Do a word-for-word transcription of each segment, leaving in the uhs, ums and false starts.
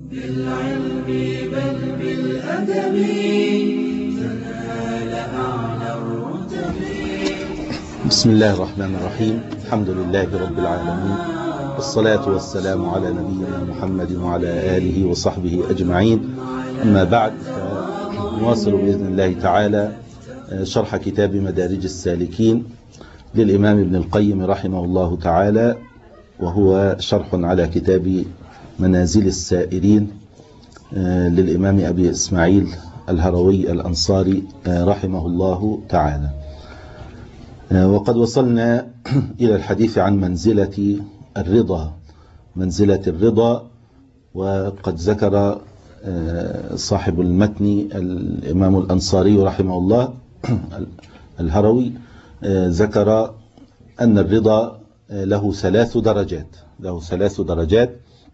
بالعلم بل بالأدب تنال أعلى الرتب. بسم الله الرحمن الرحيم. الحمد لله رب العالمين، والصلاة والسلام على نبينا محمد وعلى آله وصحبه أجمعين. أما بعد، فنواصل بإذن الله تعالى شرح كتاب مدارج السالكين للإمام ابن القيم رحمه الله تعالى، وهو شرح على كتاب منازل السائرين للإمام أبي إسماعيل الهروي الأنصاري رحمه الله تعالى. وقد وصلنا إلى الحديث عن منزلة الرضا منزلة الرضا وقد ذكر صاحب المتن الإمام الأنصاري رحمه الله الهروي ذكر أن الرضا له ثلاث درجات له ثلاث درجات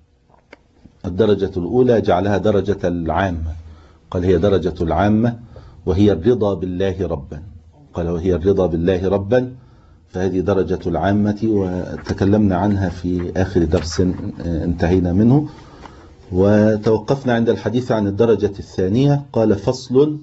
الدرجة الأولى جعلها درجة العامة، قال هي درجة العامة وهي الرضا بالله ربا قال وهي الرضا بالله ربا فهذه درجة العامة، وتكلمنا عنها في آخر درس انتهينا منه، وتوقفنا عند الحديث عن الدرجة الثانية. قال فصل،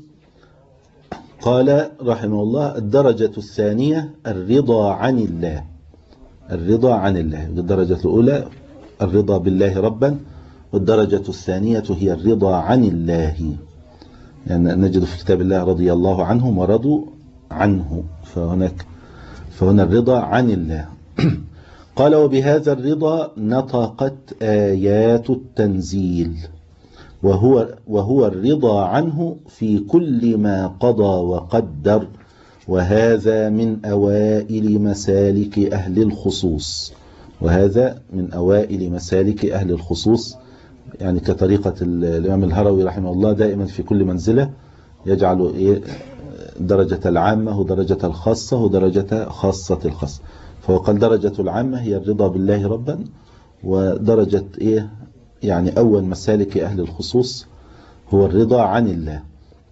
قال رحمه الله: الدرجة الثانية الرضا عن الله الرضا عن الله الدرجة الأولى الرضا بالله ربا، والدرجة الثانية هي الرضا عن الله، يعني نجد في كتاب الله رضي الله عنهم ورضوا عنه، فهناك فهنا الرضا عن الله. قال: وبهذا الرضا نطقت آيات التنزيل، وهو, وهو الرضا عنه في كل ما قضى وقدر، وهذا من أوائل مسالك أهل الخصوص وهذا من أوائل مسالك أهل الخصوص يعني كطريقة الإمام الهروي رحمه الله، دائما في كل منزلة يجعل إيه درجة العامة ودرجة الخاصة ودرجة خاصة الخاصة، فهو قال درجة العامة هي الرضا بالله ربا، ودرجة إيه يعني أول مسالك أهل الخصوص هو الرضا عن الله.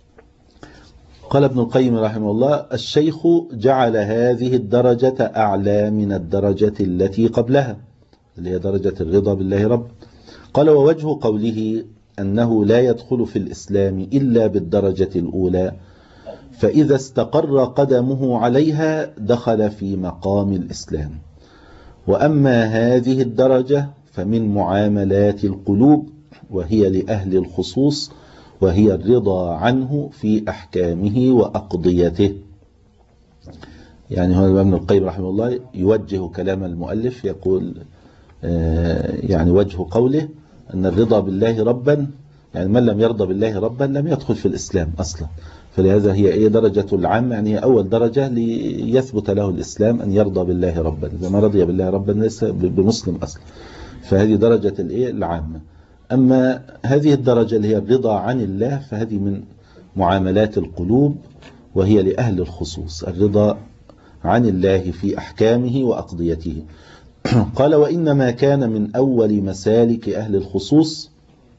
قال ابن القيم رحمه الله: الشيخ جعل هذه الدرجة أعلى من الدرجة التي قبلها اللي هي درجة الرضا بالله رب. قال: ووجه قوله أنه لا يدخل في الإسلام إلا بالدرجة الأولى، فإذا استقر قدمه عليها دخل في مقام الإسلام، وأما هذه الدرجة فمن معاملات القلوب، وهي لأهل الخصوص، وهي الرضا عنه في أحكامه وأقضيته. يعني هو ابن القيم رحمه الله يوجه كلام المؤلف، يقول يعني وجه قوله أن الرضا بالله ربا، يعني من لم يرضى بالله ربا لم يدخل في الإسلام أصلا، فلهذا هي إيه درجة العام، يعني هي أول درجة ليثبت له الإسلام أن يرضى بالله ربا، إذا ما رضي بالله ربا ليس بمسلم أصلا، فهذه درجة الإيه العامة. أما هذه الدرجة اللي هي الرضا عن الله فهذه من معاملات القلوب، وهي لأهل الخصوص، الرضا عن الله في أحكامه وأقضيته. قال: وإنما كان من أول مسالك أهل الخصوص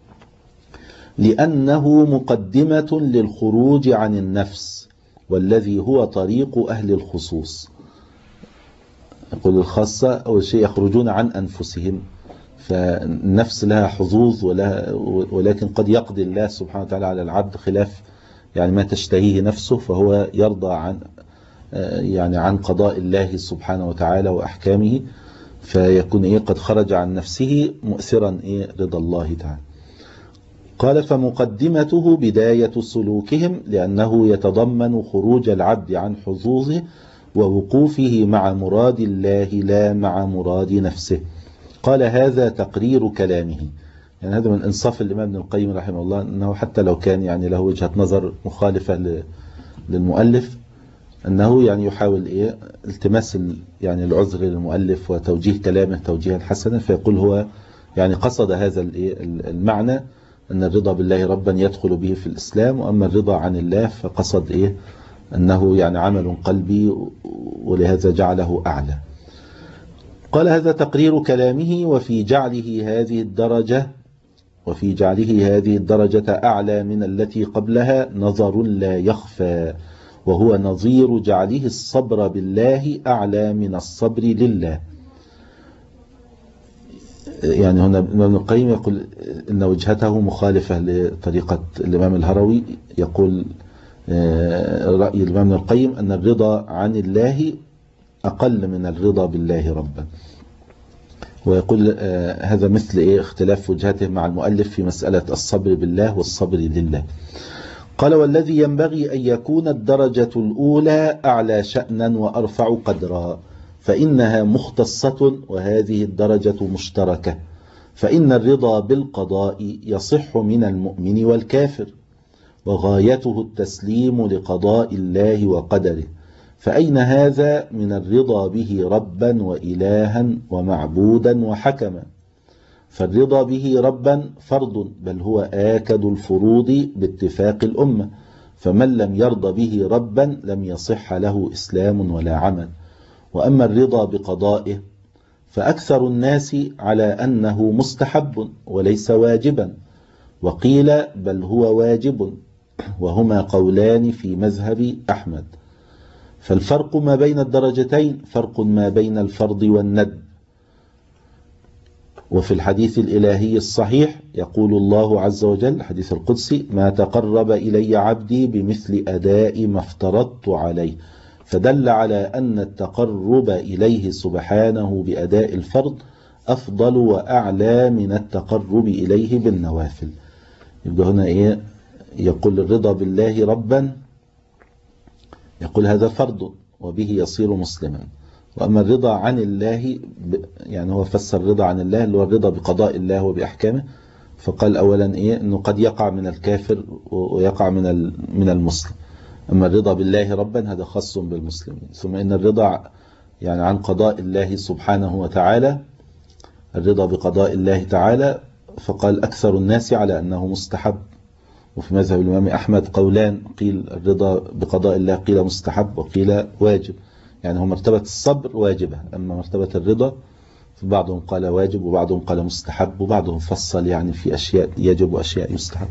لأنه مقدمة للخروج عن النفس، والذي هو طريق أهل الخصوص. يقول الخاصة أول شيء يخرجون عن أنفسهم، فالنفس لها حظوظ ولها، ولكن قد يقضي الله سبحانه وتعالى على العبد خلاف يعني ما تشتهيه نفسه، فهو يرضى عن يعني عن قضاء الله سبحانه وتعالى وأحكامه، فيكون إيه قد خرج عن نفسه مؤثرا إيه رضا الله تعالى. قال: فمقدمته بداية سلوكهم، لأنه يتضمن خروج العبد عن حظوظه ووقوفه مع مراد الله لا مع مراد نفسه. قال: هذا تقرير كلامه، يعني هذا من إنصاف الإمام ابن القيم رحمه الله، أنه حتى لو كان يعني له وجهة نظر مخالفة للمؤلف، أنه يعني يحاول إيه التماس يعني العذر للمؤلف وتوجيه كلامه توجيها حسنا، فيقول هو يعني قصد هذا المعنى أن الرضا بالله ربا يدخل به في الإسلام، وأما الرضا عن الله فقصد إيه أنه يعني عمل قلبي، ولهذا جعله أعلى. قال: هذا تقرير كلامه، وفي جعله هذه الدرجة وفي جعله هذه الدرجة أعلى من التي قبلها نظر لا يخفى، وهو نظير جعله الصبر بالله أعلى من الصبر لله. يعني هنا ابن القيم يقول إن وجهته مخالفة لطريقة الإمام الهروي. يقول رأي الإمام ابن القيم أن الرضا عن الله أقل من الرضا بالله ربا. ويقول هذا مثل إيه اختلاف وجهته مع المؤلف في مسألة الصبر بالله والصبر لله. قال والذي ينبغي أن يكون الدرجة الأولى أعلى شأنا وأرفع قدرا، فإنها مختصة وهذه الدرجة مشتركة. فإن الرضا بالقضاء يصح من المؤمن والكافر، وغايته التسليم لقضاء الله وقدره. فأين هذا من الرضا به ربا وإلها ومعبودا وحكما؟ فالرضا به ربا فرض، بل هو آكد الفروض باتفاق الأمة، فمن لم يرضى به ربا لم يصح له إسلام ولا عمل. وأما الرضا بقضائه فأكثر الناس على أنه مستحب وليس واجبا، وقيل بل هو واجب، وهما قولان في مذهب أحمد. فالفرق ما بين الدرجتين فرق ما بين الفرض والندب. وفي الحديث الإلهي الصحيح يقول الله عز وجل حديث القدسي: ما تقرب إلي عبدي بمثل أداء ما افترضت عليه، فدل على أن التقرب إليه سبحانه بأداء الفرض أفضل وأعلى من التقرب إليه بالنوافل. يبقى هنا إيه؟ يقول الرضا بالله ربا، يقول هذا فرض وبه يصير مسلما. وأما الرضا عن الله يعني هو فسر الرضا عن الله اللي هو الرضا بقضاء الله وبأحكامه، فقال أولا إيه أنه قد يقع من الكافر ويقع من من المسلم. أما الرضا بالله ربا هذا خاص بالمسلمين. ثم إن الرضا يعني عن قضاء الله سبحانه وتعالى، الرضا بقضاء الله تعالى، فقال أكثر الناس على أنه مستحب. وفي مذهب الإمام أحمد قولان، قيل الرضا بقضاء الله قيل مستحب وقيل واجب، يعني هو مرتبة الصبر واجبة، أما مرتبة الرضا فبعضهم قال واجب وبعضهم قال مستحب وبعضهم فصل يعني في أشياء يجب وأشياء يستحب.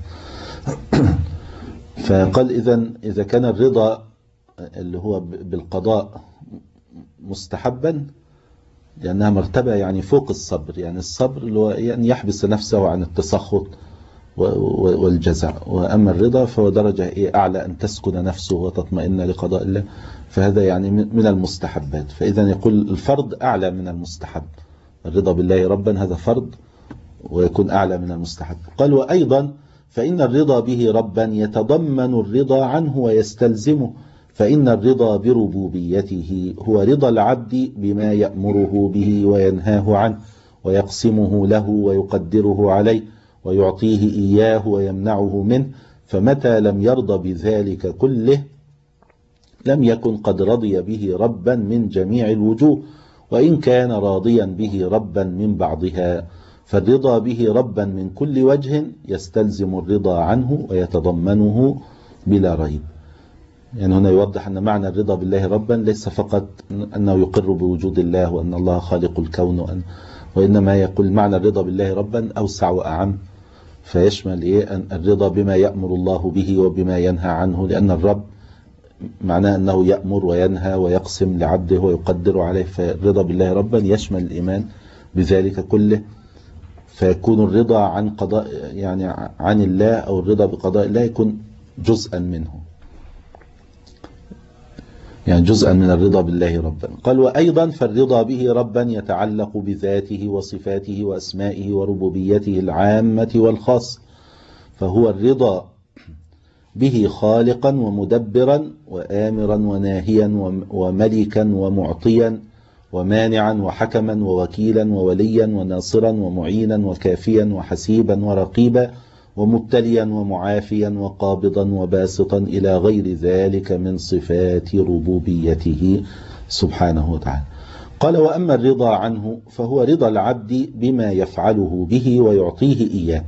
فقال إذن إذا كان الرضا اللي هو بالقضاء مستحبا لأنها مرتبة يعني فوق الصبر، يعني الصبر اللي هو يعني يحبس نفسه عن التسخط والجزع، وأما الرضا فهو درجة أعلى أن تسكن نفسه وتطمئن لقضاء الله، فهذا يعني من المستحبات. فإذا يقول الفرض أعلى من المستحب، الرضا بالله ربا هذا فرض ويكون أعلى من المستحب. قال وأيضا فإن الرضا به ربا يتضمن الرضا عنه ويستلزمه، فإن الرضا بربوبيته هو رضا العبد بما يأمره به وينهاه عنه ويقسمه له ويقدره عليه ويعطيه إياه ويمنعه منه، فمتى لم يرضى بذلك كله لم يكن قد رضي به ربا من جميع الوجوه، وإن كان راضيا به ربا من بعضها. فالرضا به ربا من كل وجه يستلزم الرضا عنه ويتضمنه بلا ريب. يعني هنا يوضح أن معنى الرضا بالله ربا ليس فقط أنه يقر بوجود الله وأن الله خالق الكون، وأن وإنما يقول معنى الرضا بالله ربا أوسع وأعم، فيشمل إيه الرضا بما يأمر الله به وبما ينهى عنه، لأن الرب معناه أنه يأمر وينهى ويقسم لعبده ويقدر عليه، فالرضا بالله ربا يشمل الإيمان بذلك كله. فيكون الرضا عن قضاء يعني عن الله أو الرضا بقضاء الله يكون جزءا منه، يعني جزءا من الرضا بالله ربا. قال وأيضا فالرضا به ربا يتعلق بذاته وصفاته وأسمائه وربوبيته العامة والخاص، فهو الرضا به خالقا ومدبرا وآمرا وناهيا وملكا ومعطيا ومانعا وحكما ووكيلا ووليا وناصرا ومعينا وكافيا وحسيبا ورقيبا ومبتليا ومعافيا وقابضا وباسطا إلى غير ذلك من صفات ربوبيته سبحانه وتعالى. قال وأما الرضا عنه فهو رضا العبد بما يفعله به ويعطيه إياه،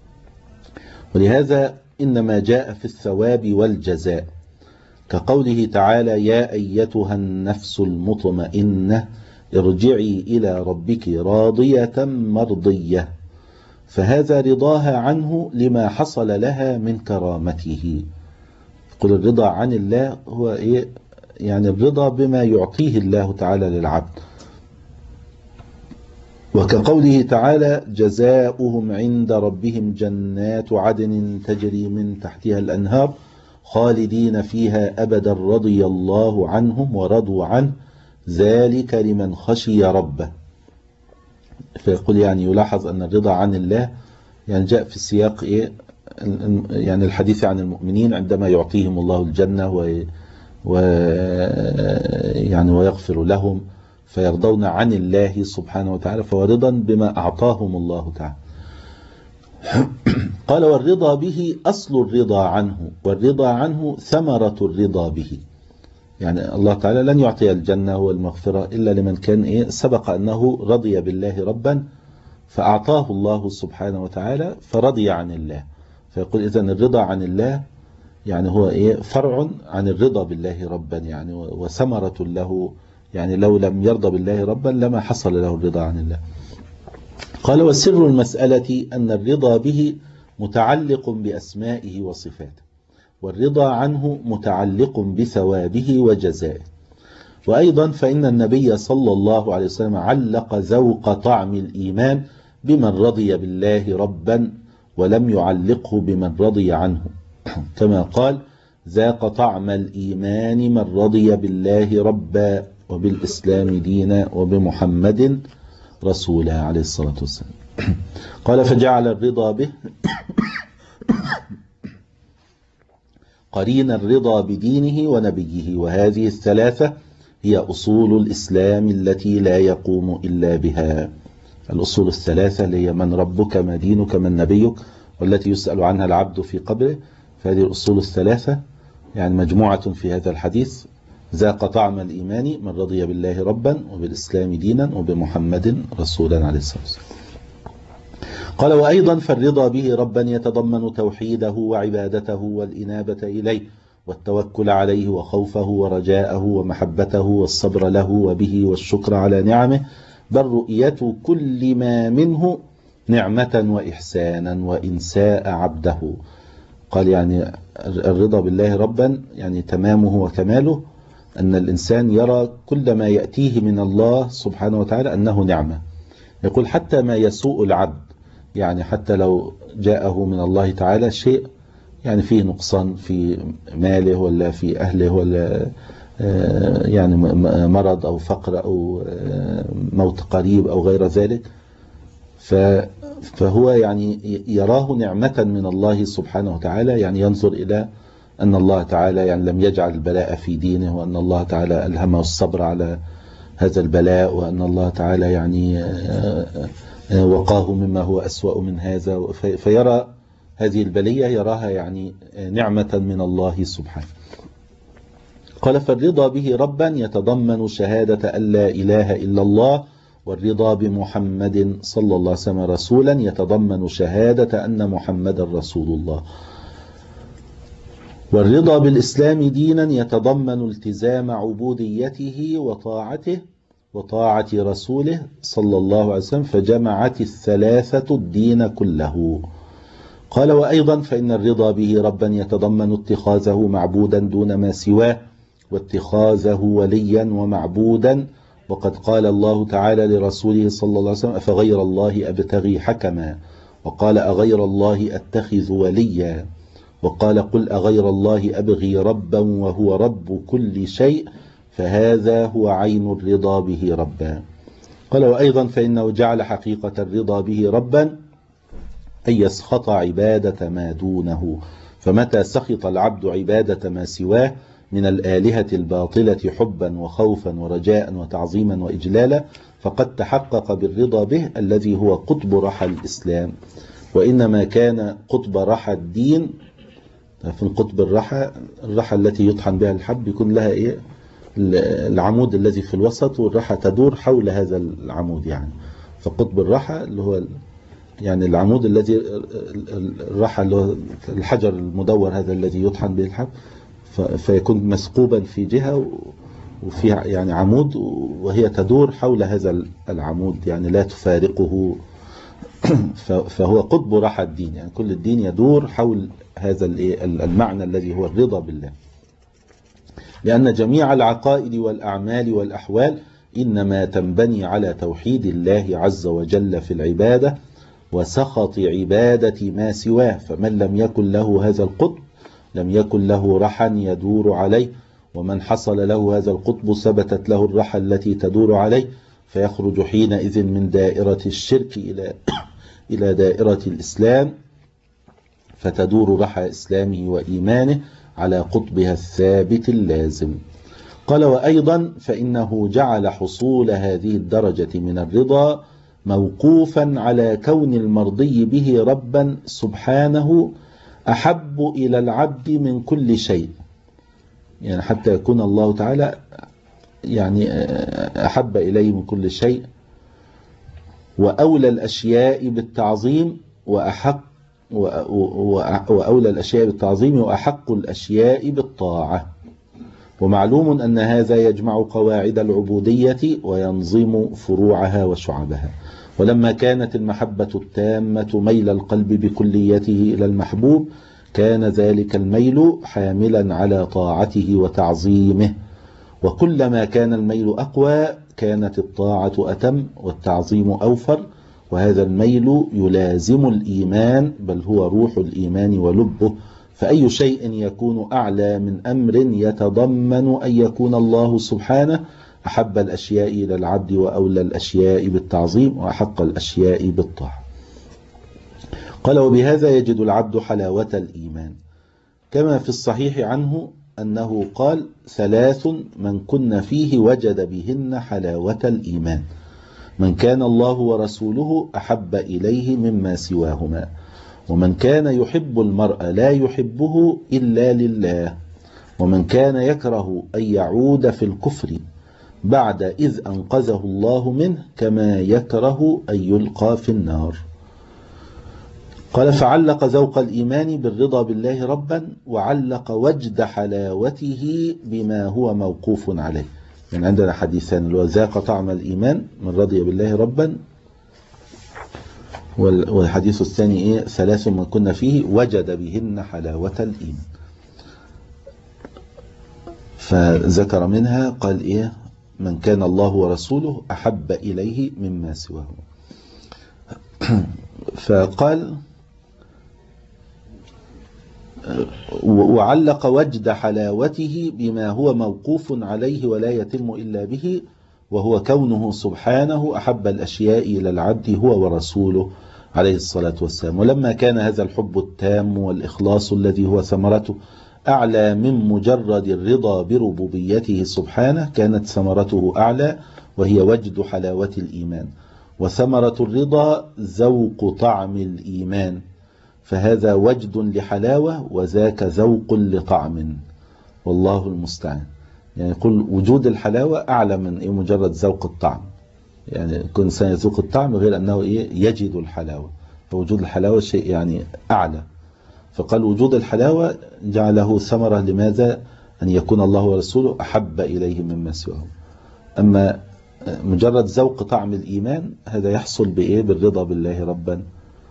ولهذا إنما جاء في الثواب والجزاء، كقوله تعالى يا أيتها النفس المطمئنة ارجعي إلى ربك راضية مرضية، فهذا رضاها عنه لما حصل لها من كرامته. قل الرضا عن الله هو إيه؟ يعني الرضا بما يعطيه الله تعالى للعبد. وكقوله تعالى جزاؤهم عند ربهم جنات عدن تجري من تحتها الأنهار خالدين فيها أبدا رضي الله عنهم ورضوا عنه ذلك لمن خشي ربه. فيقول يعني يلاحظ أن الرضا عن الله يعني جاء في السياق إيه يعني الحديث عن المؤمنين عندما يعطيهم الله الجنة و و يعني ويغفر لهم فيرضون عن الله سبحانه وتعالى فهو رضا بما أعطاهم الله تعالى. قال والرضا به أصل الرضا عنه والرضا عنه ثمرة الرضا به. يعني الله تعالى لن يعطي الجنة والمغفرة إلا لمن كان إيه سبق أنه رضي بالله ربا فأعطاه الله سبحانه وتعالى فرضي عن الله. فيقول إذن الرضا عن الله يعني هو إيه فرع عن الرضا بالله ربا يعني وثمرة له يعني لو لم يرضى بالله ربا لما حصل له الرضا عن الله. قال وسر المسألة أن الرضا به متعلق بأسمائه وصفاته والرضا عنه متعلق بثوابه وجزائه. وأيضا فإن النبي صلى الله عليه وسلم علق ذوق طعم الإيمان بمن رضي بالله ربا ولم يعلقه بمن رضي عنه كما قال ذاق طعم الإيمان من رضي بالله ربا وبالإسلام دينا وبمحمد رسولا عليه الصلاة والسلام. قال فجعل الرضا به قرين الرضا بدينه ونبيه وهذه الثلاثة هي أصول الإسلام التي لا يقوم إلا بها. الأصول الثلاثة اللي هي من ربك ما دينك من نبيك والتي يسأل عنها العبد في قبره. فهذه الأصول الثلاثة يعني مجموعة في هذا الحديث ذاق طعم الإيمان من رضي بالله ربا وبالإسلام دينا وبمحمد رسولا عليه الصلاة والسلام. قال وأيضا فالرضا به ربا يتضمن توحيده وعبادته والإنابة إليه والتوكل عليه وخوفه ورجاءه ومحبته والصبر له وبه والشكر على نعمه بل رؤية كل ما منه نعمة وإحسانا وإنساء عبده. قال يعني الرضا بالله ربا يعني تمامه وكماله أن الإنسان يرى كل ما يأتيه من الله سبحانه وتعالى أنه نعمة. يقول حتى ما يسوء العبد يعني حتى لو جاءه من الله تعالى شيء يعني فيه نقصان في ماله ولا في أهله ولا يعني مرض أو فقر أو موت قريب أو غير ذلك فهو يعني يراه نعمة من الله سبحانه وتعالى يعني ينظر إلى أن الله تعالى يعني لم يجعل البلاء في دينه وأن الله تعالى ألهمه الصبر على هذا البلاء وأن الله تعالى يعني وقاه مما هو أسوأ من هذا فيرى هذه البلية يراها يعني نعمة من الله سبحانه. قال فالرضا به ربا يتضمن شهادة أن لا إله إلا الله والرضا بمحمد صلى الله عليه وسلم رسولا يتضمن شهادة أن محمد رسول الله والرضا بالإسلام دينا يتضمن التزام عبوديته وطاعته وطاعة رسوله صلى الله عليه وسلم فجمعت الثلاثة الدين كله. قال وأيضا فإن الرضا به ربا يتضمن اتخاذه معبودا دون ما سواه واتخاذه وليا ومعبودا وقد قال الله تعالى لرسوله صلى الله عليه وسلم أفغير الله أبتغي حكما وقال أغير الله أتخذ وليا وقال قل أغير الله أبغي ربا وهو رب كل شيء فهذا هو عين الرضا به ربا. قال وأيضا فإنه جعل حقيقة الرضا به ربا أن يسخط عبادة ما دونه فمتى سخط العبد عبادة ما سواه من الآلهة الباطلة حبا وخوفا ورجاء وتعظيما وإجلالا فقد تحقق بالرضا به الذي هو قطب رحى الإسلام. وإنما كان قطب رحى الدين في القطب الرحى الرحى التي يطحن بها الحب يكون لها إيه العمود الذي في الوسط والرحى تدور حول هذا العمود يعني فقطب الرحى اللي هو يعني العمود الذي الرحى اللي هو الحجر المدور هذا الذي يطحن به الحب فيكون مثقوبا في جهة وفي يعني عمود وهي تدور حول هذا العمود يعني لا تفارقه فهو قطب رحى الدين يعني كل الدين يدور حول هذا المعنى الذي هو الرضا بالله. لأن جميع العقائد والأعمال والأحوال إنما تنبني على توحيد الله عز وجل في العبادة وسخط عبادة ما سواه. فمن لم يكن له هذا القطب لم يكن له رحى يدور عليه، ومن حصل له هذا القطب ثبتت له الرحى التي تدور عليه، فيخرج حينئذ من دائرة الشرك إلى إلى دائرة الإسلام، فتدور رحى إسلامه وإيمانه على قطبها الثابت اللازم. قال: وأيضا فإنه جعل حصول هذه الدرجة من الرضا موقوفا على كون المرضي به ربا سبحانه أحب إلى العبد من كل شيء، يعني حتى يكون الله تعالى يعني أحب إليه من كل شيء، وأولى الأشياء بالتعظيم وأحق وأولى الأشياء بالتعظيم وأحق الأشياء بالطاعة. ومعلوم أن هذا يجمع قواعد العبودية وينظم فروعها وشعبها. ولما كانت المحبة التامة ميل القلب بكليته إلى المحبوب، كان ذلك الميل حاملا على طاعته وتعظيمه، وكلما كان الميل أقوى كانت الطاعة أتم والتعظيم أوفر، وهذا الميل يلازم الإيمان، بل هو روح الإيمان ولبه. فأي شيء يكون أعلى من أمر يتضمن أن يكون الله سبحانه أحب الأشياء إلى العبد وأولى الأشياء بالتعظيم وأحق الأشياء بالطاعة. قال: وبهذا يجد العبد حلاوة الإيمان، كما في الصحيح عنه أنه قال: ثلاث من كن فيه وجد بهن حلاوة الإيمان: من كان الله ورسوله أحب إليه مما سواهما، ومن كان يحب المرء لا يحبه إلا لله، ومن كان يكره أن يعود في الكفر بعد إذ أنقذه الله منه كما يكره أن يلقى في النار. قال: فعلق ذوق الإيمان بالرضا بالله ربا، وعلق وجد حلاوته بما هو موقوف عليه. يعني عندنا حديثان، اللي هو ذاق طعم الإيمان من رضي بالله ربا، والحديث الثاني إيه؟ ثلاث من كنا فيه وجد بهن حلاوة الإيمان. فذكر منها قال إيه؟ من كان الله ورسوله أحب إليه مما سواه. فقال: وعلق وجد حلاوته بما هو موقوف عليه ولا يتم إلا به، وهو كونه سبحانه أحب الأشياء إلى العبد هو ورسوله عليه الصلاة والسلام. ولما كان هذا الحب التام والإخلاص الذي هو ثمرته أعلى من مجرد الرضا بربوبيته سبحانه، كانت ثمرته أعلى وهي وجد حلاوة الإيمان. وثمرة الرضا ذوق طعم الإيمان، فهذا وجد لحلاوة وذاك ذوق لطعم، والله المستعان. يعني يقول وجود الحلاوة أعلى من إيه؟ مجرد ذوق الطعم. يعني كل إنسان يذوق الطعم غير أنه إيه؟ يجد الحلاوة، فوجود الحلاوة شيء يعني أعلى. فقال وجود الحلاوة جعله ثمرة، لماذا؟ أن يكون الله ورسوله أحب إليه مما سواه. أما مجرد ذوق طعم الإيمان هذا يحصل بإيه؟ بالرضا بالله ربا.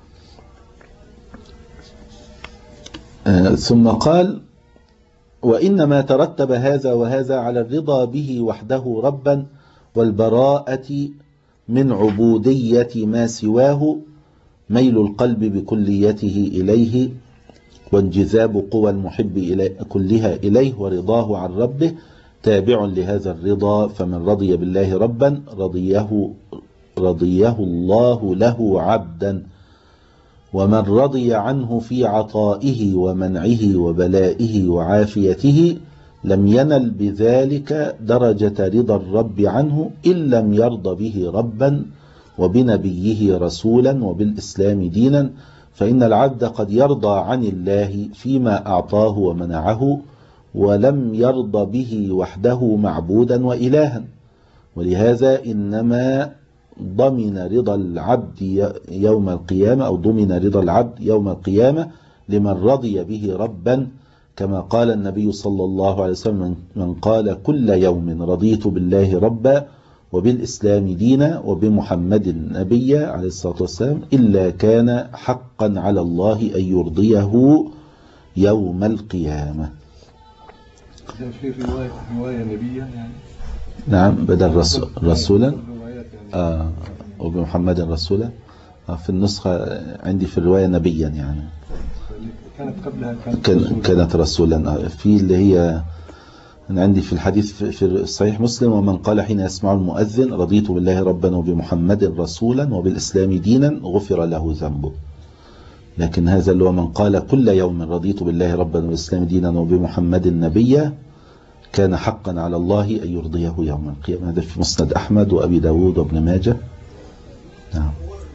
آه ثم قال: وإنما ترتب هذا وهذا على الرضا به وحده ربا، والبراءة من عبودية ما سواه، ميل القلب بكليته إليه، وانجذاب قوى المحب إليه كلها إليه، ورضاه عن ربه تابع لهذا الرضا. فمن رضي بالله ربا رضيه, رضيه الله له عبدا، ومن رضي عنه في عطائه ومنعه وبلائه وعافيته لم ينل بذلك درجة رضا الرب عنه إن لم يرضى به ربا وبنبيه رسولا وبالإسلام دينا. فإن العبد قد يرضى عن الله فيما أعطاه ومنعه، ولم يرضى به وحده معبودا وإلها. ولهذا إنما ضمن رضا العبد يوم القيامة، أو ضمن رضا العبد يوم القيامة لمن رضي به ربا، كما قال النبي صلى الله عليه وسلم: من قال كل يوم رضيت بالله ربا وبالإسلام دينا وبمحمد نبيا عليه الصلاة والسلام إلا كان حقا على الله أن يرضيه يوم القيامة. في رواية رواية نبية يعني نعم بدل رسول رسولا آه وبمحمد رسولا. آه في النسخة عندي في الرواية نبيا يعني كانت قبلها كانت, كان كانت رسولا. آه في اللي هي أنا عندي في الحديث في صحيح مسلم: ومن قال حين يسمع المؤذن رضيت بالله ربا وبمحمد رسولا وبالإسلام دينا غفر له ذنبه. لكن هذا اللي هو من قال كل يوم رضيت بالله ربا وبالإسلام دينا وبمحمد نبيا كان حقا على الله أن يرضيه يوم القيامة. هذا في مسند أحمد وأبي داود وابن ماجه. نعم.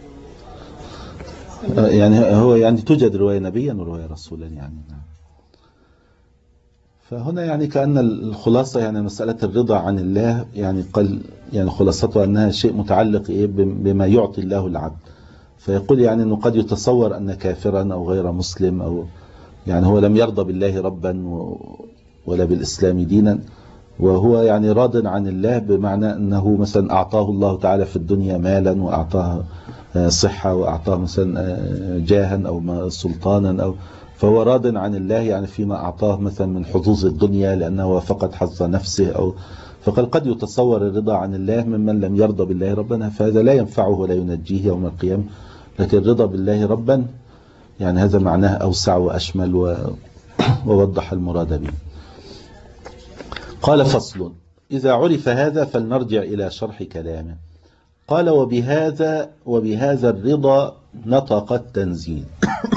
يعني هو يعني توجد رواية نبيا ورواية رسولا يعني. نعم. فهنا يعني كأن الخلاصة يعني مسألة الرضا عن الله يعني قل يعني خلاصتها أنها شيء متعلق إيه بما يعطي الله العبد. فيقول يعني أنه قد يتصور أن كافرا أو غير مسلم أو يعني هو لم يرضى بالله ربا ولا بالإسلام دينا، وهو يعني راض عن الله بمعنى أنه مثلا أعطاه الله تعالى في الدنيا مالا وأعطاه صحة وأعطاه مثلا جاها أو سلطانا أو فهو راض عن الله يعني فيما أعطاه مثلا من حظوظ الدنيا لأنه فقد حظ نفسه أو فقد قد يتصور الرضا عن الله ممن لم يرضى بالله ربا، فهذا لا ينفعه ولا ينجيه يوم القيامة. لكن الرضا بالله ربا يعني هذا معناه أوسع وأشمل ووضح المراد به. قال: فصل: إذا عرف هذا فلنرجع إلى شرح كلامه. قال: وبهذا وبهذا الرضا نطق التنزيل.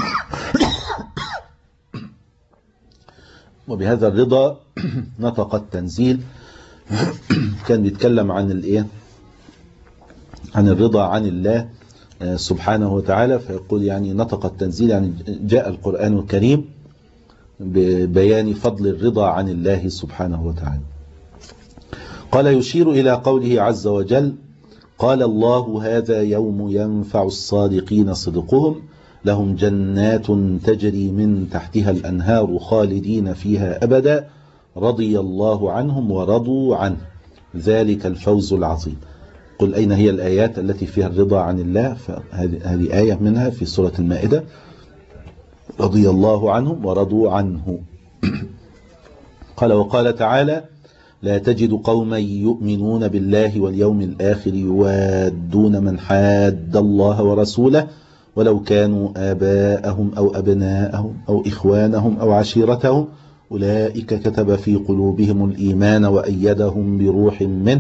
وبهذا الرضا نطق التنزيل. كان بيتكلم عن الايه عن الرضا عن الله سبحانه وتعالى، فيقول يعني نطق التنزيل يعني جاء القرآن الكريم ببيان فضل الرضا عن الله سبحانه وتعالى. قال: يشير إلى قوله عز وجل: قال الله هذا يوم ينفع الصادقين صدقهم لهم جنات تجري من تحتها الأنهار خالدين فيها أبدا رضي الله عنهم ورضوا عنه ذلك الفوز العظيم. قل أين هي الآيات التي فيها الرضا عن الله؟ فهذه آية منها في سورة المائدة: رضي الله عنهم ورضوا عنه. قال: وقال تعالى: لا تجد قوما يؤمنون بالله واليوم الآخر يوادون من حاد الله ورسوله ولو كانوا آباءهم أو أبناءهم أو إخوانهم أو عشيرتهم أولئك كتب في قلوبهم الإيمان وأيدهم بروح منه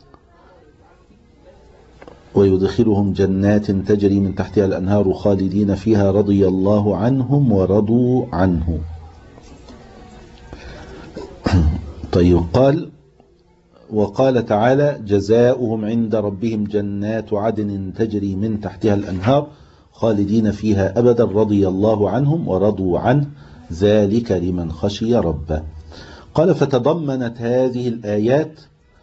ويدخلهم جنات تجري من تحتها الأنهار خالدين فيها رضي الله عنهم ورضوا عنه. طيب. قال: وقال تعالى: جزاؤهم عند ربهم جنات عدن تجري من تحتها الأنهار خالدين فيها أبدا رضي الله عنهم ورضوا عنه ذلك لمن خشي ربه. قال: فتضمنت هذه الآيات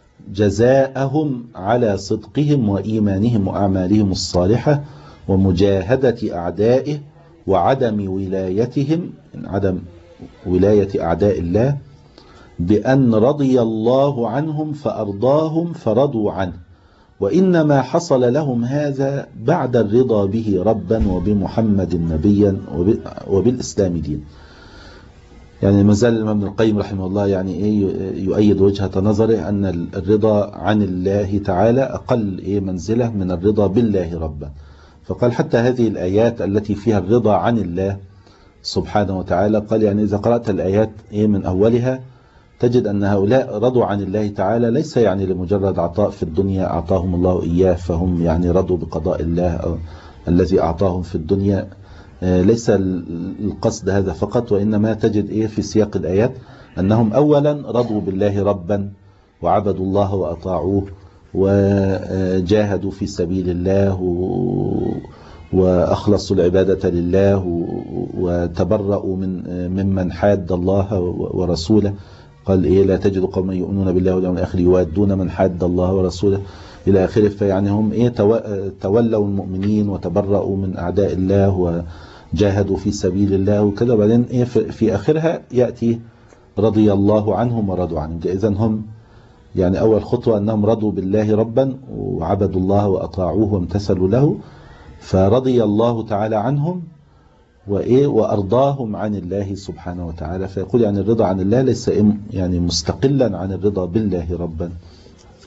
جزاءهم على صدقهم وإيمانهم وأعمالهم الصالحة ومجاهدة أعدائه وعدم ولايتهم عدم ولاية أعداء الله بأن رضي الله عنهم فأرضاهم فرضوا عنه، وإنما حصل لهم هذا بعد الرضا به ربا وبمحمد نبيا وبالإسلام دين. يعني ما زال الإمام ابن القيم رحمه الله يعني إيه يؤيد وجهة نظره أن الرضا عن الله تعالى أقل إيه منزلة من الرضا بالله ربا. فقال: حتى هذه الآيات التي فيها الرضا عن الله سبحانه وتعالى، قال يعني إذا قرأت الآيات إيه من أولها تجد أن هؤلاء رضوا عن الله تعالى ليس يعني لمجرد عطاء في الدنيا أعطاهم الله إياه فهم يعني رضوا بقضاء الله الذي أعطاهم في الدنيا، ليس القصد هذا فقط، وإنما تجد إيه في سياق الآيات أنهم أولا رضوا بالله ربا وعبدوا الله وأطاعوه وجاهدوا في سبيل الله وأخلصوا العبادة لله وتبرؤوا من ممن حاد الله ورسوله. قال إيه: لا تجد قوما يؤمنون بالله واليوم الآخر يوادون من حاد الله ورسوله إلى آخره. فيعني هم إيه تولوا المؤمنين وتبرؤوا من أعداء الله وجاهدوا في سبيل الله وكذا. بعدين إيه في آخرها يأتي رضي الله عنهم ورضوا عنهم. إذا هم يعني أول خطوة أنهم رضوا بالله ربا وعبدوا الله وأطاعوه وامتثلوا له، فرضي الله تعالى عنهم وإيه وأرضاهم عن الله سبحانه وتعالى. فيقول يعني الرضا عن الله ليس يعني مستقلا عن الرضا بالله ربا.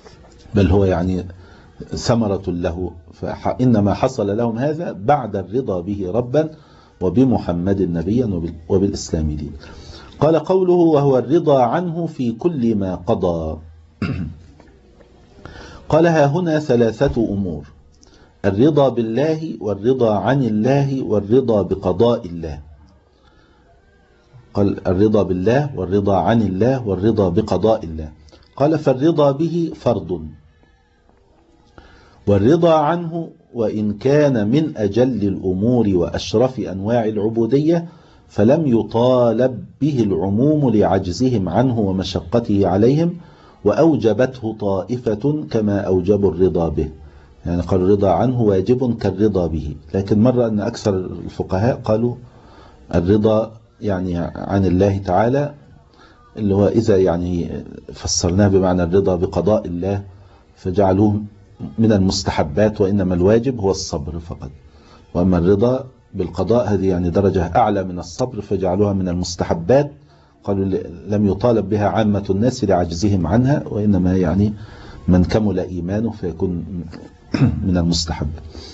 بل هو يعني ثمرة له، فإنما حصل لهم هذا بعد الرضا به ربا وبمحمد نبيا وبالإسلام دين. قال قوله وهو الرضا عنه في كل ما قضى. قال ها هنا ثلاثة أمور: الرضا بالله والرضا عن الله والرضا بقضاء الله. قال الرضا بالله والرضا عن الله والرضا بقضاء الله. قال فالرضا به فرض، والرضا عنه وإن كان من أجل الأمور وأشرف أنواع العبودية فلم يطالب به العموم لعجزهم عنه ومشقته عليهم، وأوجبته طائفة كما أوجبوا الرضا به. يعني قال الرضا عنه واجب كالرضا به، لكن مرة أن أكثر الفقهاء قالوا الرضا يعني عن الله تعالى اللي هو إذا يعني فسرناه بمعنى الرضا بقضاء الله فجعلوه من المستحبات، وإنما الواجب هو الصبر فقط، وأما الرضا بالقضاء هذه يعني درجة أعلى من الصبر فجعلوها من المستحبات. قالوا لم يطالب بها عامة الناس لعجزهم عنها، وإنما يعني من كمل إيمانه فيكون من المستحب.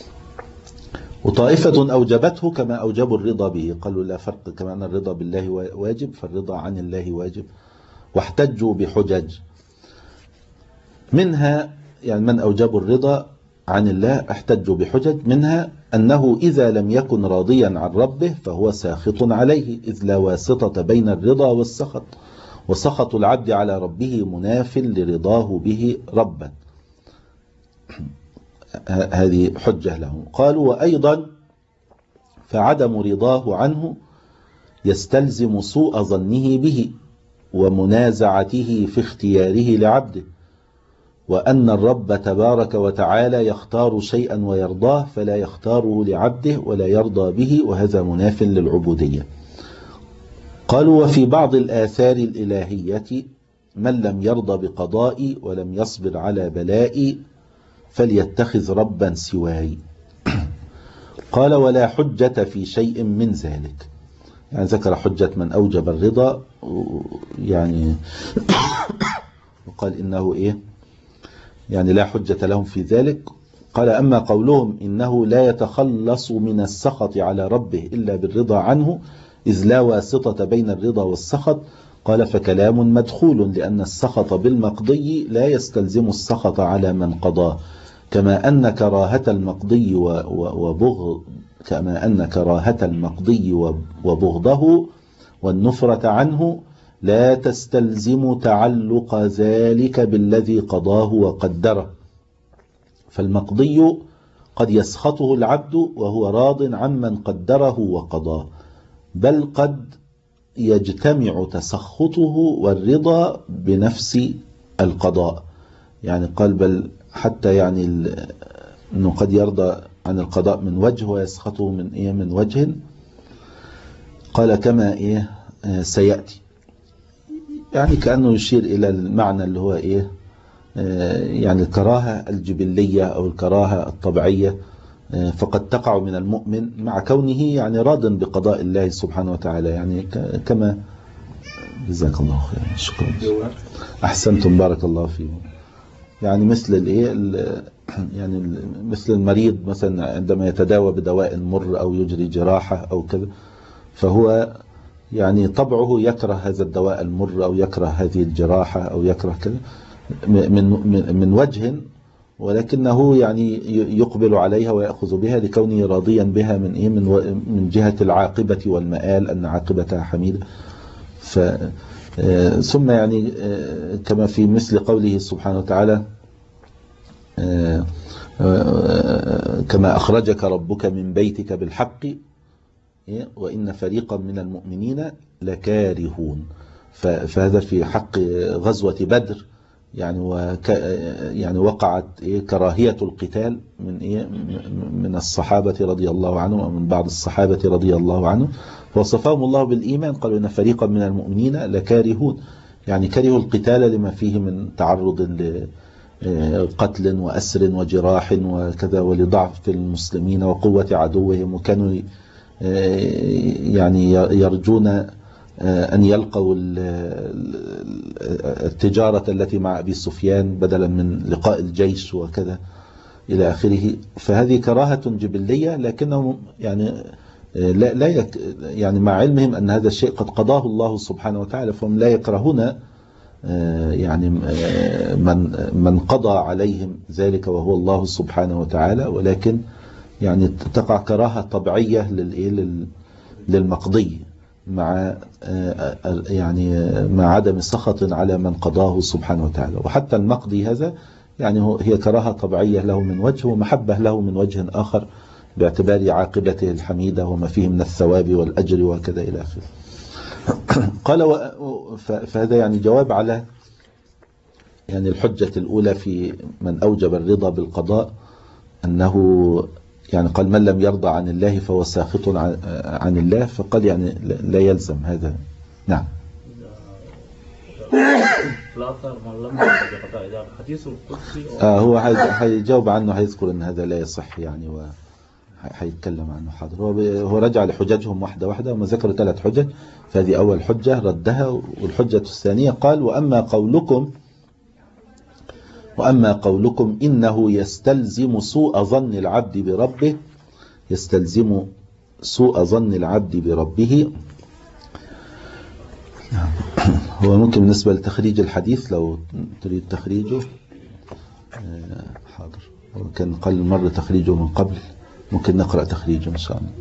وطائفة أوجبته كما أوجبوا الرضا به، قالوا لا فرق، كما أن الرضا بالله واجب فالرضا عن الله واجب، واحتجوا بحجج منها، يعني من أوجبوا الرضا عن الله احتجوا بحجج منها أنه إذا لم يكن راضيا عن ربه فهو ساخط عليه، إذ لا واسطة بين الرضا والسخط، وسخط العبد على ربه مناف لرضاه به ربا. هذه حجة لهم. قالوا وأيضا فعدم رضاه عنه يستلزم سوء ظنه به ومنازعته في اختياره لعبده، وأن الرب تبارك وتعالى يختار شيئا ويرضاه فلا يختاره لعبده ولا يرضى به، وهذا مناف للعبودية. قالوا وفي بعض الآثار الإلهية من لم يرضى بقضائي ولم يصبر على بلائي فليتخذ ربا سواي. قال ولا حجة في شيء من ذلك، يعني ذكر حجة من أوجب الرضا، يعني وقال إنه إيه يعني لا حجة لهم في ذلك. قال أما قولهم إنه لا يتخلص من السخط على ربه إلا بالرضا عنه إذ لا واسطة بين الرضا والسخط، قال فكلام مدخول، لأن السخط بالمقضي لا يستلزم السخط على من قضاه، كما أن كراهة المقضي وبغض كما أن كراهة المقضي وبغضه والنفرة عنه لا تستلزم تعلق ذلك بالذي قضاه وقدره، فالمقضي قد يسخطه العبد وهو راض عمن قدره وقضاه، بل قد يجتمع تسخطه والرضا بنفس القضاء. يعني قال بل حتى يعني أنه قد يرضى عن القضاء من وجه ويسخطه من إيه من وجه. قال كما إيه سيأتي، يعني كأنه يشير إلى المعنى اللي هو إيه يعني الكراهة الجبلية أو الكراهة الطبيعية، فقد تقع من المؤمن مع كونه يعني راض بقضاء الله سبحانه وتعالى، يعني كما جزاك الله خير شكرا أحسنتم بارك الله فيكم. يعني مثل الايه يعني مثل المريض مثلا عندما يتداوى بدواء مر أو يجري جراحة أو كذا، فهو يعني طبعه يكره هذا الدواء المر أو يكره هذه الجراحة أو يكره كذا من من وجه، ولكنه يعني يقبل عليها ويأخذ بها لكونه راضيا بها من إيه من من جهة العاقبة والمآل أن عاقبتها حميدة. ف ثم يعني كما في مثل قوله سبحانه وتعالى كما أخرجك ربك من بيتك بالحق وإن فريقا من المؤمنين لكارهون، فهذا في حق غزوة بدر يعني وك يعني وقعت إيه كراهية القتال من إيه من الصحابة رضي الله عنهم ومن بعض الصحابة رضي الله عنهم، وصفهم الله بالإيمان قالوا إن فريقا من المؤمنين لكارهون، يعني كرهوا القتال لما فيه من تعرض لقتل وأسر وجراح وكذا ولضعف المسلمين وقوة عدوهم، وكانوا يعني يرجون أن يلقوا التجارة التي مع أبي سفيان بدلا من لقاء الجيش وكذا إلى آخره. فهذه كراهة جبلية، لكنهم يعني لا لا يك يعني مع علمهم أن هذا الشيء قد قضاه الله سبحانه وتعالى، فهم لا يكرهون يعني من من قضى عليهم ذلك وهو الله سبحانه وتعالى، ولكن يعني تقع كراهة طبيعية للمقضي مع يعني مع عدم سخط على من قضاه سبحانه وتعالى. وحتى المقضي هذا يعني هي كراهة طبيعية له من وجه، ومحبة له من وجه آخر باعتبار عاقبته الحميدة وما فيه من الثواب والأجر وكذا إلى آخره. قال فهذا يعني جواب على يعني الحجة الأولى في من أوجب الرضا بالقضاء، أنه يعني قال من لم يرضى عن الله فهو ساخط عن الله، فقال يعني لا يلزم هذا. نعم. آه هو هيجاوب عنه، هيذكر أن هذا لا يصح يعني، وهيتكلم عنه حاضر. هو هو رجع لحججهم واحدة واحدة، وما ذكروا ثلاث حجج، فهذه أول حجة ردها. والحجة الثانية قال وأما قولكم وأما قولكم إنه يستلزم سوء ظن العبد بربه يستلزم سوء ظن العبد بربه هو ممكن بالنسبة لتخريج الحديث لو تريد تخريجه حاضر، هو كان قال مرة تخريجه من قبل، ممكن نقرأ تخريجه إن شاء الله.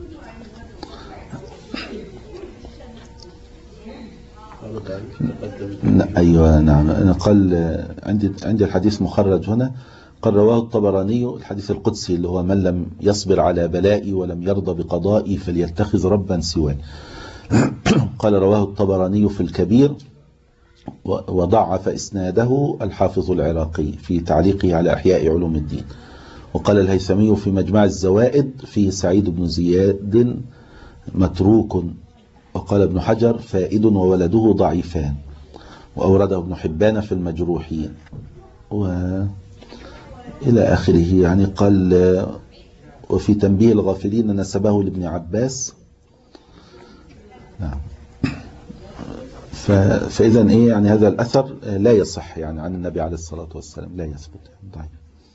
أيوة نعم. أنا قال عندي عندي الحديث مخرج هنا، قال رواه الطبراني الحديث القدسي اللي هو من لم يصبر على بلائي ولم يرضى بقضائي فليتخذ ربا سواه. قال رواه الطبراني في الكبير، وضعف إسناده الحافظ العراقي في تعليقه على أحياء علوم الدين. وقال الهيثمي في مجمع الزوائد في سعيد بن زياد متروك. وقال ابن حجر فائد وولده ضعيفان، وأورده ابن حبان في المجروحين وإلى آخره. يعني قال وفي تنبيه الغافلين نسبه لابن عباس. نعم. فإذا إيه يعني هذا الأثر لا يصح يعني عن النبي عليه الصلاة والسلام، لا يثبت ضعيف.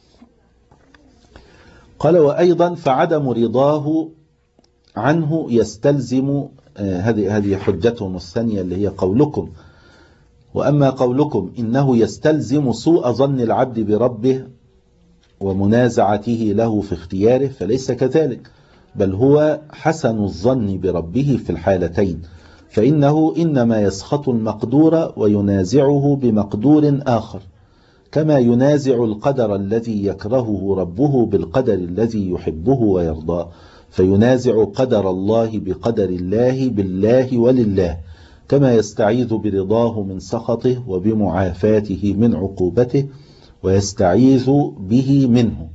قال وأيضا فعدم رضاه عنه يستلزم هذه هذه حجتهم الثانية اللي هي قولكم وأما قولكم إنه يستلزم سوء ظن العبد بربه ومنازعته له في اختياره، فليس كذلك، بل هو حسن الظن بربه في الحالتين، فإنه إنما يسخط المقدور وينازعه بمقدور آخر، كما ينازع القدر الذي يكرهه ربه بالقدر الذي يحبه ويرضاه، فينازع قدر الله بقدر الله بالله ولله، كما يستعيذ برضاه من سخطه وبمعافاته من عقوبته ويستعيذ به منه.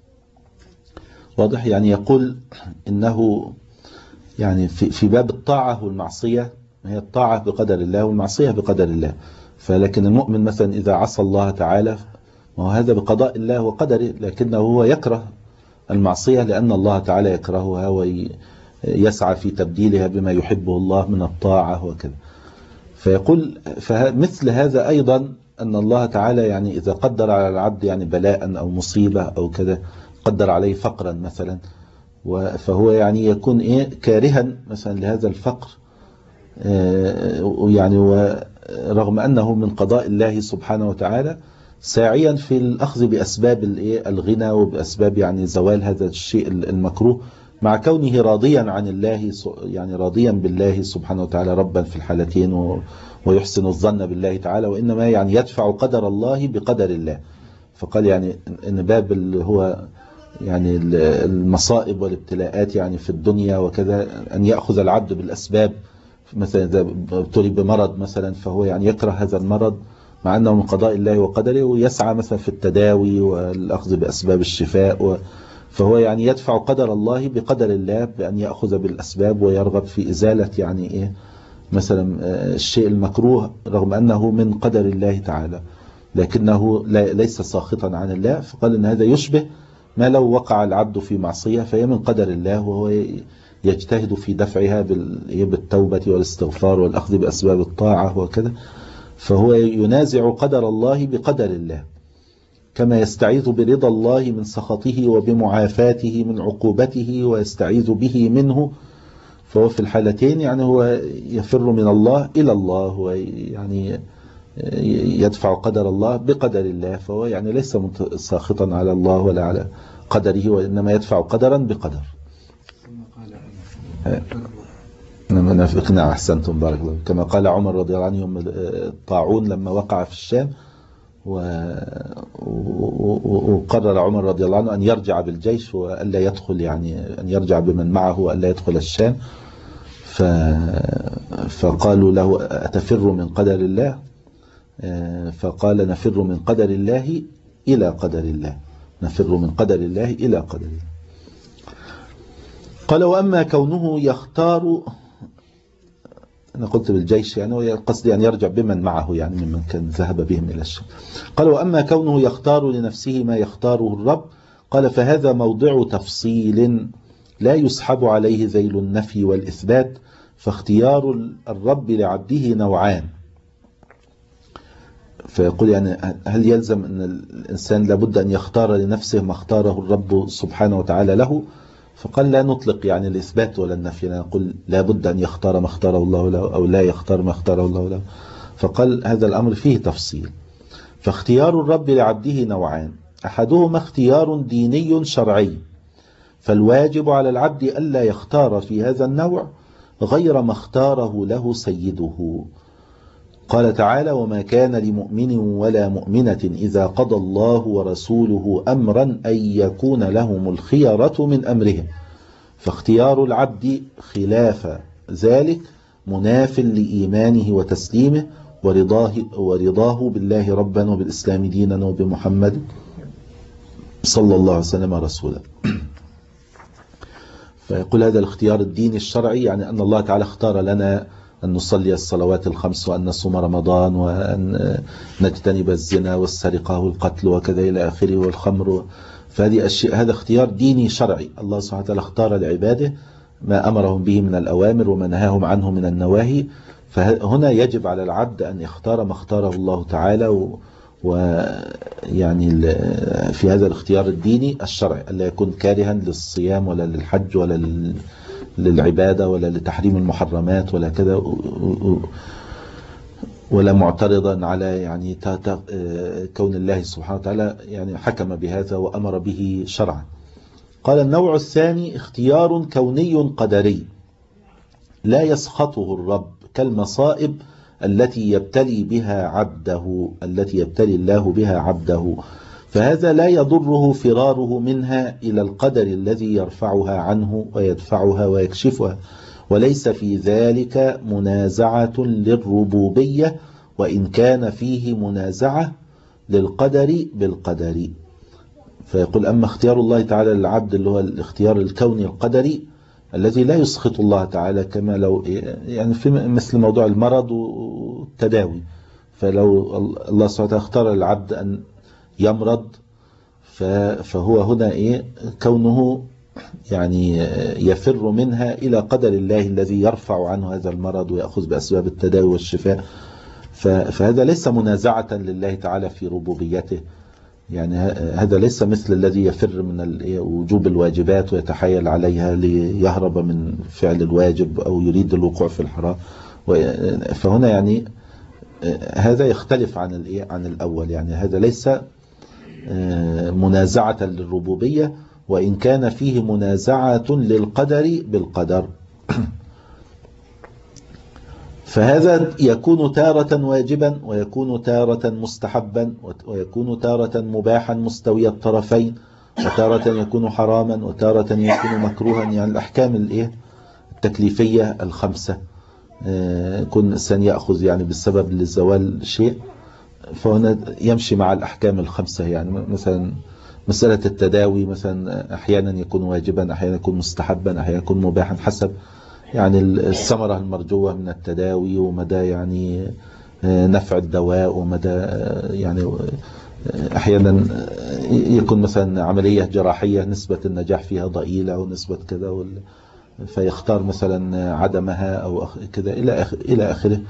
واضح؟ يعني يقول إنه يعني في في باب الطاعة والمعصية، هي الطاعة بقدر الله والمعصية بقدر الله، فلكن المؤمن مثلا إذا عصى الله تعالى وهذا بقضاء الله وقدره، لكنه هو يكره المعصية لأن الله تعالى يكرهها ويسعى في تبديلها بما يحبه الله من الطاعة وكذا. فيقول فمثل هذا أيضا أن الله تعالى يعني إذا قدر على العبد يعني بلاء أو مصيبة أو كذا، قدر عليه فقرا مثلا، فهو يعني يكون إيه كارها مثلا لهذا الفقر، يعني ورغم أنه من قضاء الله سبحانه وتعالى ساعيا في الأخذ بأسباب الغنى وبأسباب يعني زوال هذا الشيء المكروه، مع كونه راضيا عن الله يعني راضيا بالله سبحانه وتعالى ربا في الحالتين ويحسن الظن بالله تعالى، وإنما يعني يدفع قدر الله بقدر الله. فقال يعني إن باب اللي هو يعني المصائب والابتلاءات يعني في الدنيا وكذا أن يأخذ العبد بالأسباب، مثلا إذا ابتلي بمرض مثلا فهو يعني يكره هذا المرض مع أنه من قضاء الله وقدره، ويسعى مثلا في التداوي والأخذ بأسباب الشفاء، فهو يعني يدفع قدر الله بقدر الله بأن يأخذ بالأسباب ويرغب في إزالة يعني إيه مثلا الشيء المكروه رغم أنه من قدر الله تعالى، لكنه ليس ساخطا عن الله. فقال إن هذا يشبه ما لو وقع العبد في معصية فهي من قدر الله وهو يجتهد في دفعها بالتوبة والاستغفار والأخذ بأسباب الطاعة وكذا، فهو ينازع قدر الله بقدر الله، كما يستعيذ برضا الله من سخطه وبمعافاته من عقوبته ويستعيذ به منه. فهو في الحالتين يعني هو يفر من الله إلى الله، ويعني يدفع قدر الله بقدر الله، فهو يعني ليس ساخطا على الله ولا على قدره، وإنما يدفع قدرا بقدر. نعم أحسنتم بارك الله. كما قال عمر رضي الله عنه يوم الطاعون لما وقع في الشام، وقرر عمر رضي الله عنه أن يرجع بالجيش وألا يدخل، يعني أن يرجع بمن معه وألا يدخل الشام. فقالوا له أتفر من قدر الله؟ فقال نفر من قدر الله إلى قدر الله، نفر من قدر الله إلى قدر الله. قال وأما كونه يختار، أنا قلت بالجيش يعني قصدي أن يرجع بمن معه يعني ممن كان ذهب بهم إلى الشام. قال وأما كونه يختار لنفسه ما يختاره الرب، قال فهذا موضع تفصيل لا يسحب عليه ذيل النفي والإثبات، فاختيار الرب لعبده نوعان. فيقول يعني هل يلزم أن الإنسان لابد أن يختار لنفسه ما اختاره الرب سبحانه وتعالى له؟ فقال لا نطلق يعني الإثبات ولا النفي، نقول لابد أن يختار ما اختاره الله له أو لا يختار ما اختاره الله له. فقال هذا الأمر فيه تفصيل. فاختيار الرب لعبده نوعان، أحدهما اختيار ديني شرعي، فالواجب على العبد ألا يختار في هذا النوع غير ما اختاره له سيده. قال تعالى وما كان لمؤمن ولا مؤمنة إذا قضى الله ورسوله أمرا أن يكون لهم الخيرة من أمرهم. فاختيار العبد خلاف ذلك مناف لإيمانه وتسليمه ورضاه, ورضاه بالله ربا وبالإسلام دينا وبمحمد صلى الله عليه وسلم رسولا. فيقول هذا الاختيار الديني الشرعي يعني أن الله تعالى اختار لنا أن نصلي الصلوات الخمس وأن نصوم رمضان وأن نجتنب الزنا والسرقة والقتل وكذا إلى آخره والخمر. فهذه أشياء، هذا اختيار ديني شرعي، الله سبحانه وتعالى اختار لعباده ما أمرهم به من الأوامر وما نهاهم عنه من النواهي. فهنا يجب على العبد أن يختار ما اختاره الله تعالى، ويعني في هذا الاختيار الديني الشرعي ألا يكون كارها للصيام ولا للحج ولا للعبادة ولا لتحريم المحرمات ولا كذا، ولا معترضا على يعني كون الله سبحانه وتعالى يعني حكم بهذا وأمر به شرعا. قال النوع الثاني اختيار كوني قدري لا يسخطه الرب كالمصائب التي يبتلي بها عبده التي يبتلي الله بها عبده، فهذا لا يضره فراره منها إلى القدر الذي يرفعها عنه ويدفعها ويكشفها، وليس في ذلك منازعة للربوبية وإن كان فيه منازعة للقدر بالقدر. فيقول أما اختيار الله تعالى للعبد اللي هو الاختيار الكوني القدري الذي لا يسخط الله تعالى، كما لو يعني في مثل موضوع المرض والتداوي، فلو الله سبحانه وتعالى اختار للعبد أن يمرض فهو هنا إيه كونه يعني يفر منها إلى قدر الله الذي يرفع عنه هذا المرض ويأخذ بأسباب التداوي والشفاء. فهذا ليس منازعة لله تعالى في ربوبيته، يعني هذا ليس مثل الذي يفر من وجوب الواجبات ويتحايل عليها ليهرب من فعل الواجب أو يريد الوقوع في الحرام. فهنا يعني هذا يختلف عن عن الأول، يعني هذا ليس منازعة للربوبية وإن كان فيه منازعة للقدر بالقدر. فهذا يكون تارة واجبا ويكون تارة مستحبا ويكون تارة مباحا مستوي الطرفين، وتارة يكون حراما وتارة يكون مكروها، يعني الأحكام الإيه التكليفية الخمسة. يكون الإنسان يأخذ يعني بالسبب للزوال شيء فهنا يمشي مع الأحكام الخمسة، يعني مثلا مسألة التداوي مثلا أحيانا يكون واجبا أحيانا يكون مستحبا أحيانا يكون مباحا حسب يعني الثمرة المرجوة من التداوي ومدى يعني نفع الدواء ومدى يعني أحيانا يكون مثلا عملية جراحية نسبة النجاح فيها ضئيلة ونسبة كذا فيختار مثلا عدمها أو كده إلى إلى آخره.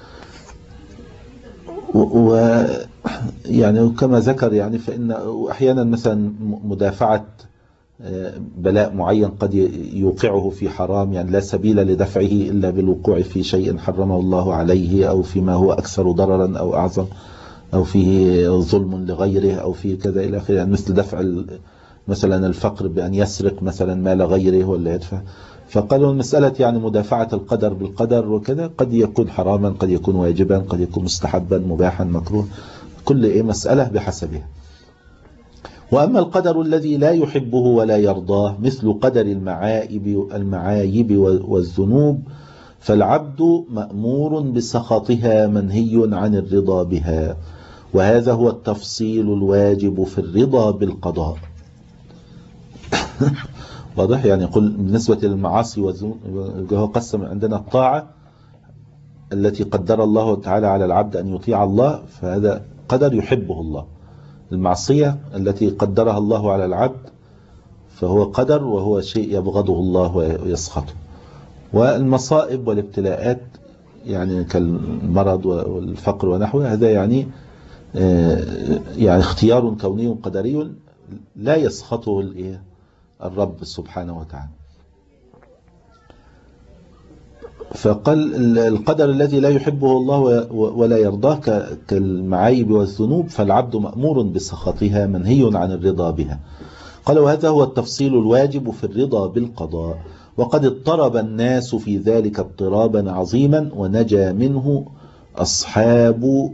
و يعني كما ذكر يعني فإن أحيانا مثلا مدافعة بلاء معين قد يوقعه في حرام، يعني لا سبيل لدفعه إلا بالوقوع في شيء حرمه الله عليه، أو فيما هو أكثر ضررا أو أعظم، أو فيه ظلم لغيره، أو فيه كذا إلى آخره، يعني مثل دفع مثلا الفقر بأن يسرق مثلا مال غيره ولا يدفع. فقالوا المسألة يعني مدافعة القدر بالقدر وكذا قد يكون حراما، قد يكون واجبا، قد يكون مستحبا، مباحا، مكروه، كل إيه مسألة بحسبها. وأما القدر الذي لا يحبه ولا يرضاه مثل قدر المعايب المعايب والذنوب فالعبد مأمور بسخطها منهي عن الرضا بها، وهذا هو التفصيل الواجب في الرضا بالقضاء. واضح؟ يعني يقول بالنسبة للمعاصي والذنوب هو قسم عندنا الطاعة التي قدر الله تعالى على العبد أن يطيع الله، فهذا قدر يحبه الله. المعصية التي قدرها الله على العبد فهو قدر وهو شيء يبغضه الله ويسخطه. والمصائب والابتلاءات يعني كالمرض والفقر ونحوه هذا يعني يعني اختيار كوني قدري لا يسخطه الرب سبحانه وتعالى. فقال القدر الذي لا يحبه الله ولا يرضاه كالمعايب والذنوب فالعبد مأمور بسخطها منهي عن الرضا بها. قال وهذا هو التفصيل الواجب في الرضا بالقضاء، وقد اضطرب الناس في ذلك اضطرابا عظيما ونجا منه أصحاب.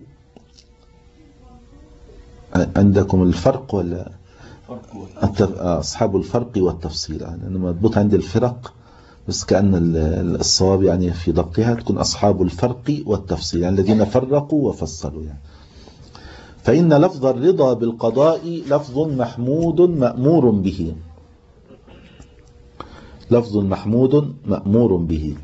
عندكم الفرق ولا أصحاب الفرق والتفصيل؟ أنا مضبوط عندي الفرق بس كأن الصواب يعني في ضبطها تكون أصحاب الفرق والتفصيل، يعني الذين فرقوا وفصلوا يعني. فإن لفظ الرضا بالقضاء لفظ محمود مأمور به، لفظ محمود مأمور به،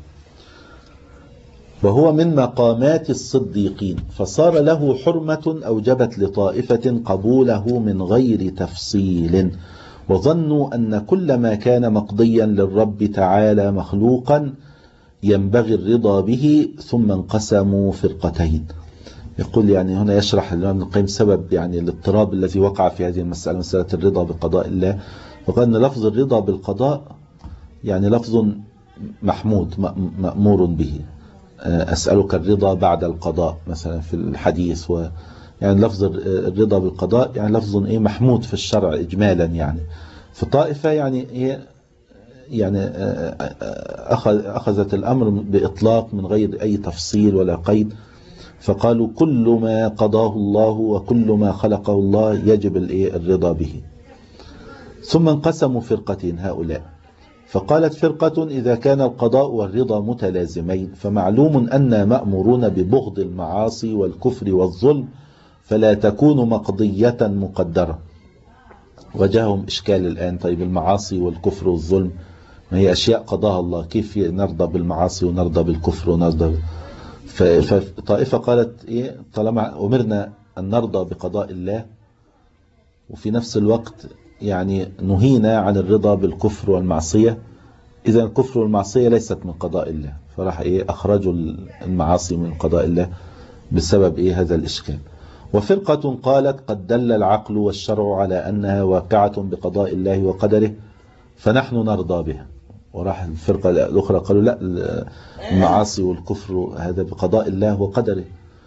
وهو من مقامات الصديقين، فصار له حرمة أوجبت لطائفة قبوله من غير تفصيل، وظنوا أن كل ما كان مقضيا للرب تعالى مخلوقا ينبغي الرضا به، ثم انقسموا فرقتين. يقول يعني هنا يشرح الإمام ابن القيم سبب يعني الاضطراب الذي وقع في هذه المسألة، مسألة الرضا بقضاء الله. وقال أن لفظ الرضا بالقضاء يعني لفظ محمود مأمور به، أسألك الرضا بعد القضاء مثلا في الحديث، و يعني لفظ الرضا بالقضاء يعني لفظ إيه محمود في الشرع إجمالا. يعني في طائفة يعني إيه يعني أخذ أخذت الأمر بإطلاق من غير أي تفصيل ولا قيد، فقالوا كل ما قضاه الله وكل ما خلقه الله يجب الرضا به. ثم انقسموا فرقتين هؤلاء، فقالت فرقة إذا كان القضاء والرضا متلازمين فمعلوم أن مأمورون ببغض المعاصي والكفر والظلم فلا تكون مقضية مقدرة. وجاءهم إشكال الآن، طيب المعاصي والكفر والظلم ما هي أشياء قضاها الله، كيف نرضى بالمعاصي ونرضى بالكفر ونرضى؟ فطائفة قالت إيه طالما أمرنا أن نرضى بقضاء الله وفي نفس الوقت يعني نهينا عن الرضا بالكفر والمعصية، إذا الكفر والمعصية ليست من قضاء الله، فراح إيه أخرجوا المعاصي من قضاء الله بسبب إيه هذا الإشكال. وفرقة قالت قد دل العقل والشرع على أنها واقعة بقضاء الله وقدره فنحن نرضى بها. وراح الفرقة الأخرى قالوا لا، المعاصي والكفر هذا بقضاء الله وقدره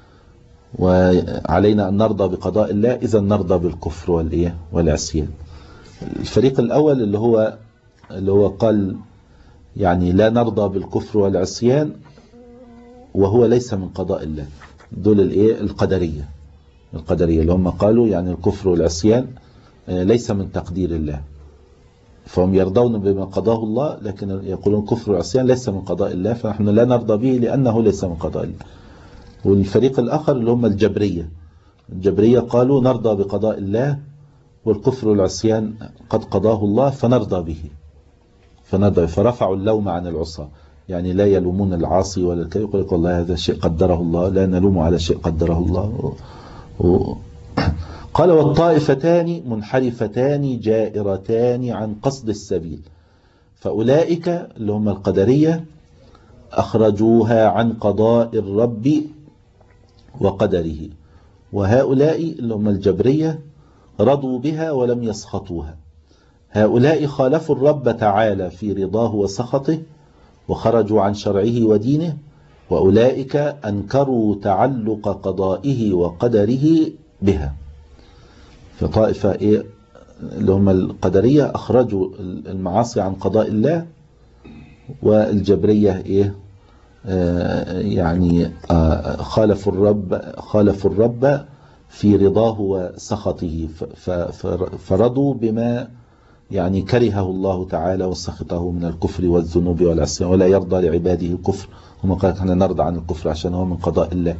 وعلينا أن نرضى بقضاء الله، إذا نرضى بالكفر والإيه والعصيان. الفريق الأول اللي هو اللي هو قال يعني لا نرضى بالكفر والعصيان وهو ليس من قضاء الله، دول الإيه القدرية، القدرية اللي هم قالوا يعني الكفر والعصيان ليس من تقدير الله، فهم يرضون بما قضاه الله لكن يقولون الكفر والعصيان ليس من قضاء الله فنحن لا نرضى به لأنه ليس من قضاء الله. والفريق الآخر اللي هم الجبرية، الجبرية قالوا نرضى بقضاء الله والكفر والعصيان قد قضاه الله فنرضى به، فنرضى، فرفعوا اللوم عن العصاة، يعني لا يلومون العاصي ولا الكافر، يقول لك والله هذا شيء قدره الله لا نلوم على شيء قدره الله. و... قال والطائفتان منحرفتان جائرتان عن قصد السبيل، فأولئك اللي هم القدرية أخرجوها عن قضاء الرب وقدره، وهؤلاء اللي هم الجبرية رضوا بها ولم يسخطوها. هؤلاء خالفوا الرب تعالى في رضاه وسخطه وخرجوا عن شرعه ودينه، وأولئك أنكروا تعلق قضائه وقدره بها. فطائفة إيه اللي هم القدرية أخرجوا المعاصي عن قضاء الله، والجبرية إيه آه يعني آه خالفوا الرب خالفوا الرب في رضاه وسخطه، فرضوا بما يعني كرهه الله تعالى وسخطه من الكفر والذنوب والعصيان، ولا يرضى لعباده الكفر. هم قال احنا نرضى عن الكفر عشان هو من قضاء الله.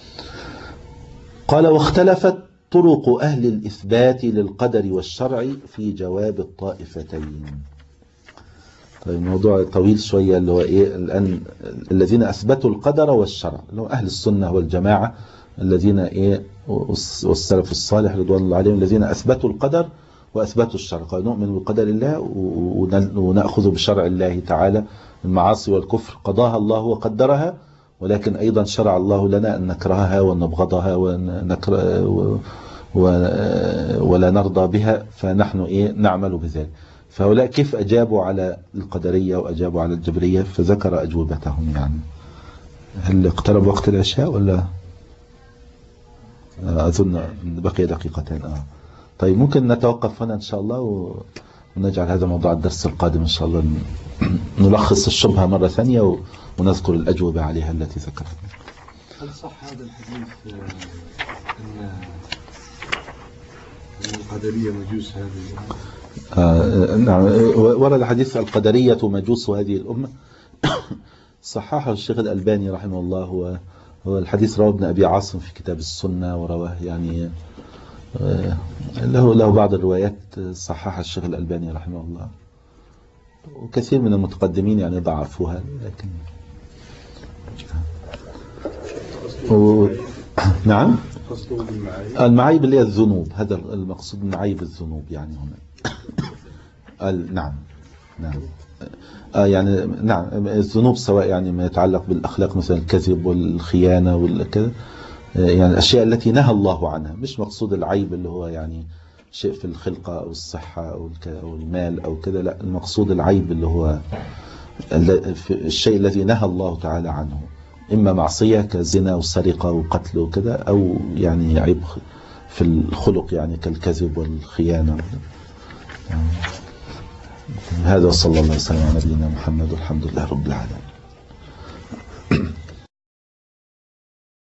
قال واختلفت طرق أهل الإثبات للقدر والشرع في جواب الطائفتين. طيب الموضوع طويل شوية، اللي هو إيه الآن الذين أثبتوا القدر والشرع اللي هو أهل السنة والجماعة الذين إيه والسلف الصالح رضوان الله عليهم الذين أثبتوا القدر وأثبتوا الشرع. قال نؤمن بقدر الله ونأخذ بشرع الله تعالى. المعاصي والكفر قضاها الله وقدرها، ولكن أيضا شرع الله لنا أن نكرهها ونبغضها ونكره ولا نرضى بها، فنحن إيه نعمل بذلك. فهؤلاء كيف أجابوا على القدرية وأجابوا على الجبرية؟ فذكر أجوبتهم. يعني هل اقترب وقت العشاء ولا أظن بقي دقيقتين؟ آه. طيب ممكن نتوقف هنا إن شاء الله ونجعل هذا موضوع الدرس القادم إن شاء الله، نلخص الشبهة مرة ثانية ونذكر الأجوبة عليها التي ذكرتها. هل صح هذا الحديث أن القدرية مجوس هذه الأمة؟ آه نعم، ورد حديث القدرية مجوس هذه الأمة صححه الشيخ الألباني رحمه الله. هو هو الحديث رواه ابن أبي عاصم في كتاب السنة، ورواه يعني آه له له بعض الروايات صححها الشيخ الألباني رحمه الله، وكثير من المتقدمين يعني ضعفوها. لكن و... نعم المعايب اللي هي الذنوب، هذا المقصود معايب الذنوب يعني هنا. نعم نعم آه يعني نعم الذنوب سواء يعني ما يتعلق بالأخلاق مثل الكذب والخيانة والكذا، يعني الأشياء التي نهى الله عنها، مش مقصود العيب اللي هو يعني شيء في الخلقة أو الصحة أو المال أو كذا، لا المقصود العيب اللي هو الشيء الذي نهى الله تعالى عنه، إما معصية كزنا وسرقة وقتل وكذا، أو يعني عيب في الخلق يعني كالكذب والخيانة. هذا صلى الله عليه وسلم على نبينا محمد والحمد لله رب العالمين.